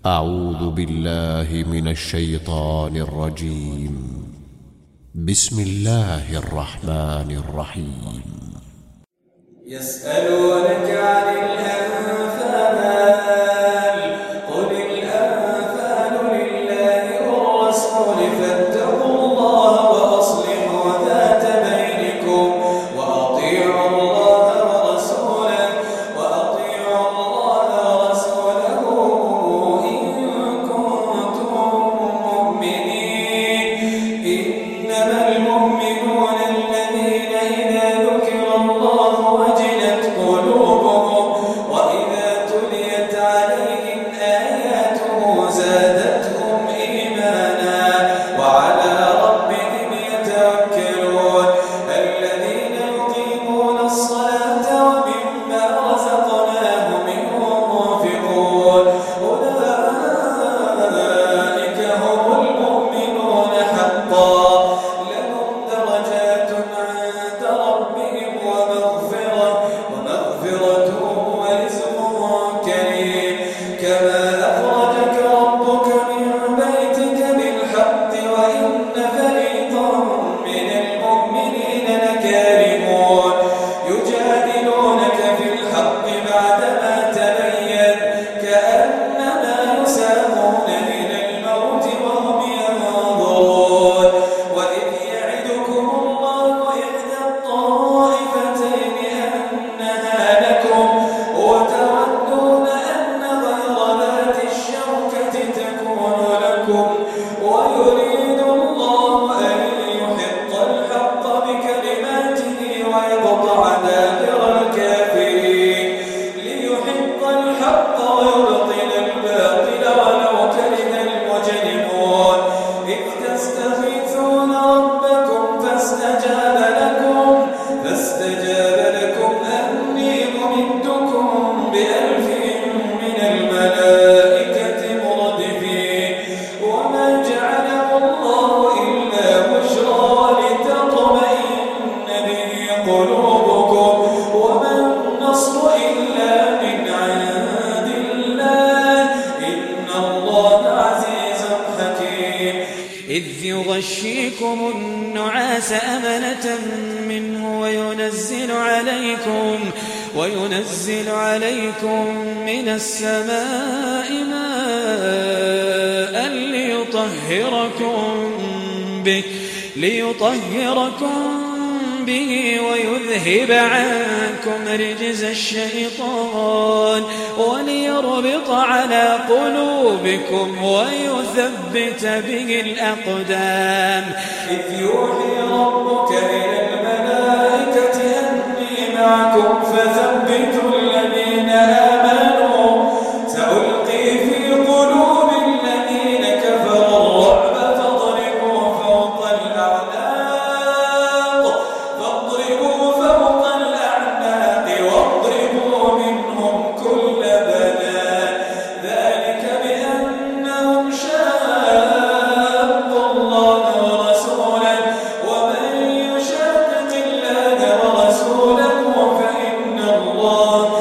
أعوذ بالله من الشيطان الرجيم. بسم الله الرحمن الرحيم. يسألونك عن الأنفال قل الأنفال لله والرسول فاتقوا الله وأصلحوا ذات بينكم وأطيعوا الله ورسوله إن كنتم مؤمنين. إنما المؤمنون الذين إذا ذكر الله وجلت قلوبهم وإذا تليت عليهم آياته زادتهم إيمانا وعلى ربهم يتوكلون. الذين يقيمون الصلاة ومما رزقناهم ينفقون أولئك هم المؤمنون حقا لهم درجات عند ربهم ومغفرة ورزق كريم. كما أخرجك ربك من بيتك بالحق وإن فريقا من المؤمنين لكارهون يجادلونك في الحق بعدما تبين كأنما يساقون إلى الموت وهم ينظرون. وإذ يعدكم الله إحدى الطائفتين أنها لكم وتودون أن غير ذات الشوكة تكون لكم ويريد الله أن يحق الحق بكلماته ويقطع دابر الكافرين ليحق الحق ويبطل الباطل ولو كره المجرمون. إذ تستغيثون ربكم فاستجاب لكم أني ممدكم ب1000 من الملائكة مردفين. وما جعله الله إلا بشرى ولتطمئن به قلوبكم وما النصر إلا من عند الله إن الله عزيز حكيم. إذ يغشيكم النعاس أمنة منه وينزل عليكم من السماء ماء ليطهركم به ويذهب عنكم رجز الشيطان وليربط على قلوبكم ويثبت به الأقدام. إذ يوحي ربك إلى الملائكة أني معكم فثبتوا الذين آمنوا سألقي في قلوب الذين كفروا الرعب فاضربوا فوق الأعناق واضربوا منهم كل بنان ذلك بأنهم شاقوا الله ورسوله ومن يشاقق الله ورسوله فإن الله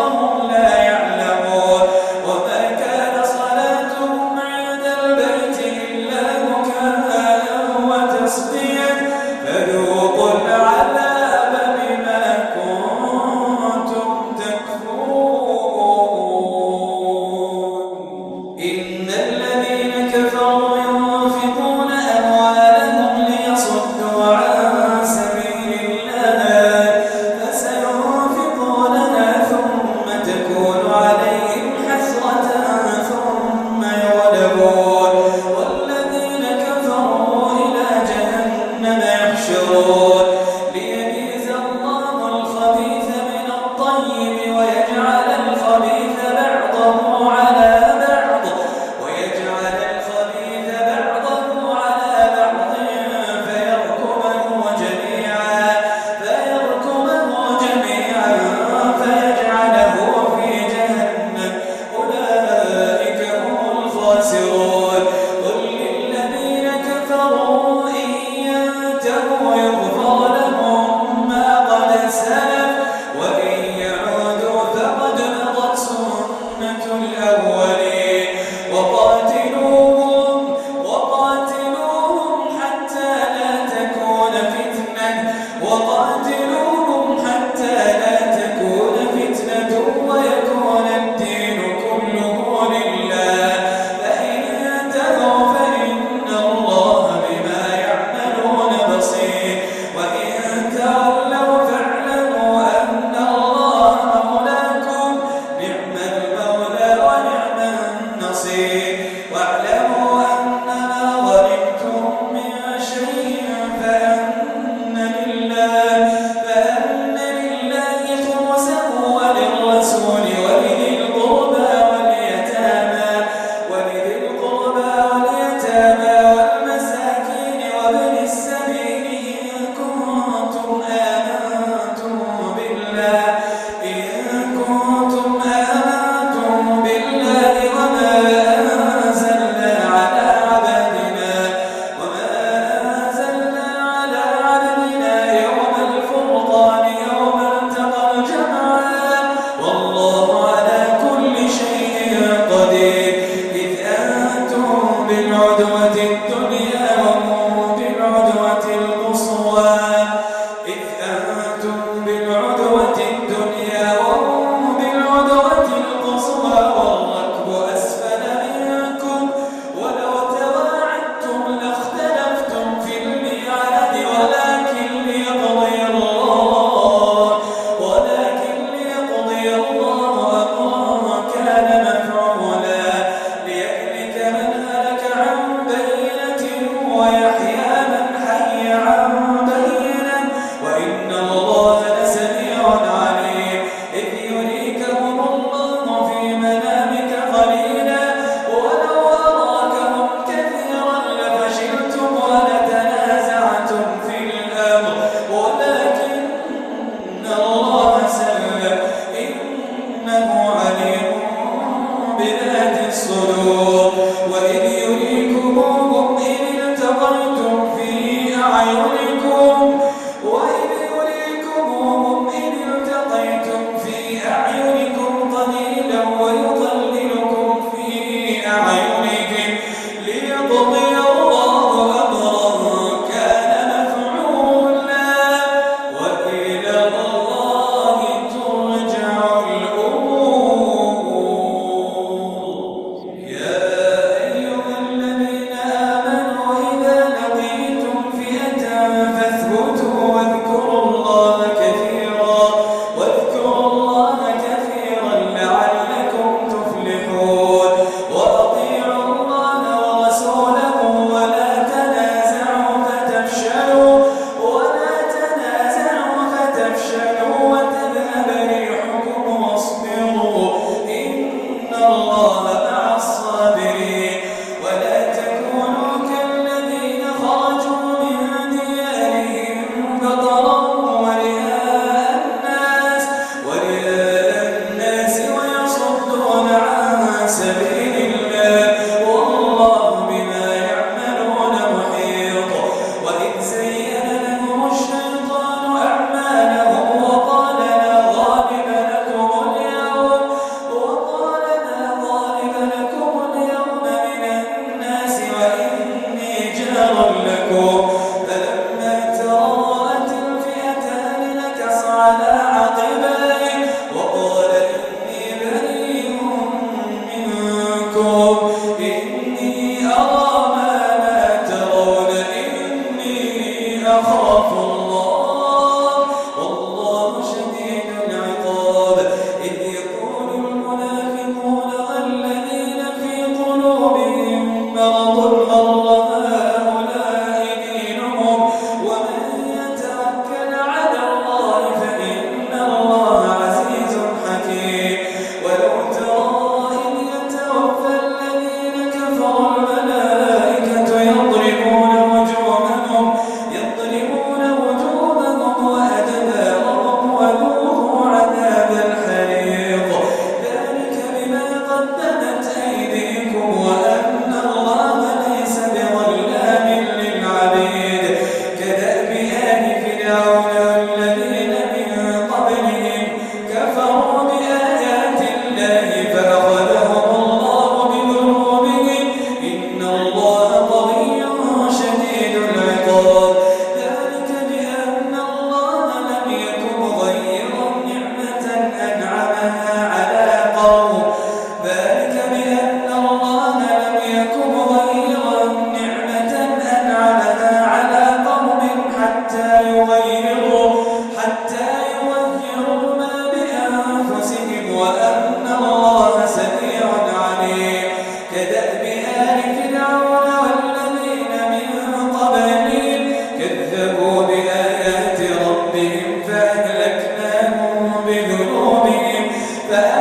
وهم لا يعلمون وما كان صلاتهم عند البيت إلا مكاء وتصديا فذوقوا العذاب بما كنتم تكفرون إن الذين كفروا ينفقون أموالهم ليصدوا عن سبيل الله فسينفقونها ثم تكون عليهم حسرة ثم يغلبون والذين كفروا إلى جهنم يحشرون ليميز الله الخبيث من الطيب ويجعل الخبيث بعضه على بعض فيركمه جميعا فيجعله في جهنم أولئك هم الخاسرون قل للذين كفروا إن ينتهوا يغفر لهم ما قد سلف وإن يعودوا فقد مضت سنة الأولين وقاتلوهم حتى لا تكون فتنة ويكون الدين كله لله فإن انتهوا فإن الله بما يعملون بصير وإن تولوا فاعلموا أن الله مولاكم نعم المولى ونعم النصير واعلموا أن ما غنمتم من شيء فأن لله خمسه وللرسول ولذي القربى واليتامى والمساكين وابن السبيل إن كنتم آمنتم بالله وما أنزلنا على عبدنا يوم الفرقان يوم التقى الجمعان والله على كل شيء قدير إذ أنتم بالعدوة الدنيا وهم بالعدوة القصوى والركب أسفل منكم ولو تواعدتم لاختلفتم في الميعاد ولكن ليقضي الله أمرا كان مفعولا ليهلك من هلك عن بينة ويحيى من حي عن بينة وإن الله لسميع عليم إذ يريكهم الله في منامك قليلا ولو أراكهم كثيرا لفشلتم ولتنازعتم في الأمر ولكن الله سلم إنه عليم بذات الصدور وإذ يريكموهم إذ التقيتم في أعينكم قليلا ويقللكم في أعينهم ليقضي الله أمرا كان مفعولا وإلى الله ترجع الأمور يا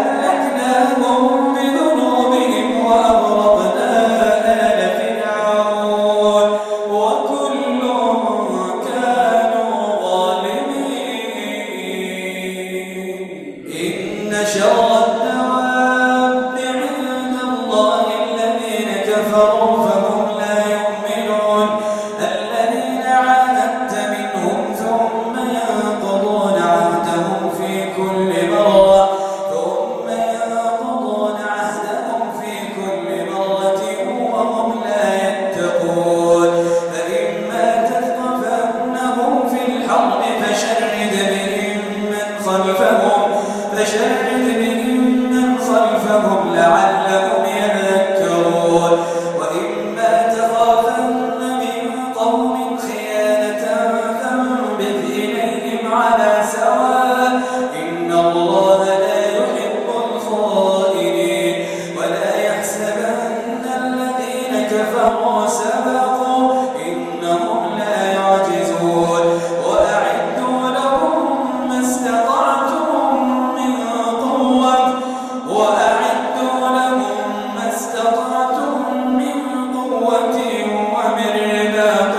فأهلكناهم بذنوبهم وأغرقنا آل فرعون وكل كانوا ظالمين. إن شر الدواب عند الله الذين كفروا فهم لا يؤمنون الذين عاهدت منهم ثم ينقضون عهدهم في كل مرة وهم لا يتقون. فإما تثقفنهم في الحرب فشرد بهم من خلفهم لعلهم يذكرون. وإما تخافن من قوم خيانة فانبذ إليهم على سواء إن الله لا يحب الخائنين. ولا يحسبن الذين كفروا سبقوا إنهم لا يعجزون. وأعدوا لهم ما استطعتم من قوة ومن رباط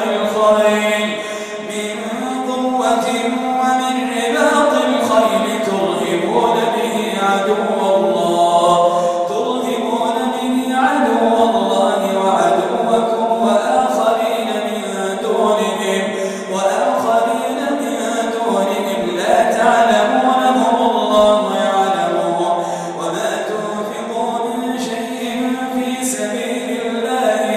الخيل ترهبون به عدو الله وعدوكم وآخرين من دونهم لا تعلمونهم الله يعلمهم. وما تنفقوا من شيء في سبيل الله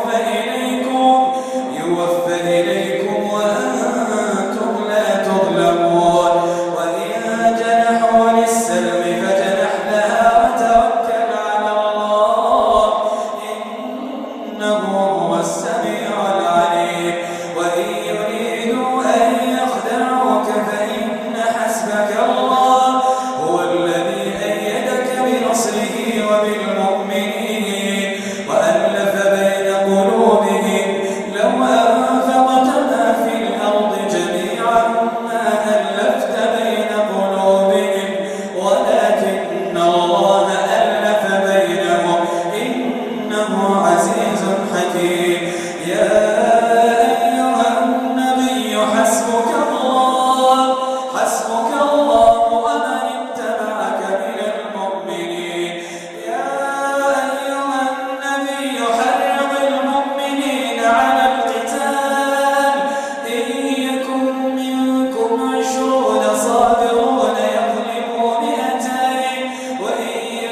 يوفى إليكم وأنتم لا تظلمون. وإن جنحوا للسلم فاجنح لها وتوكل على الله إنه هو السميع العليم. وإن يريدوا أن يخدعوك فإن حسبك الله هو الذي أيدك بنصره وبالمؤمنين وألف بين قلوبهم. لو أنفقت ما في الأرض جميعا ما ألفت بين قلوبهم ولكن الله ألف بينهم إنه عزيز حكيم. يا أيها النبي حسبك الله ومن اتبعك من المؤمنين. يا أيها النبي حرض المؤمنين على القتال إن يكن منكم 20 صابرون يغلبوا 200 وإن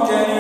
كريم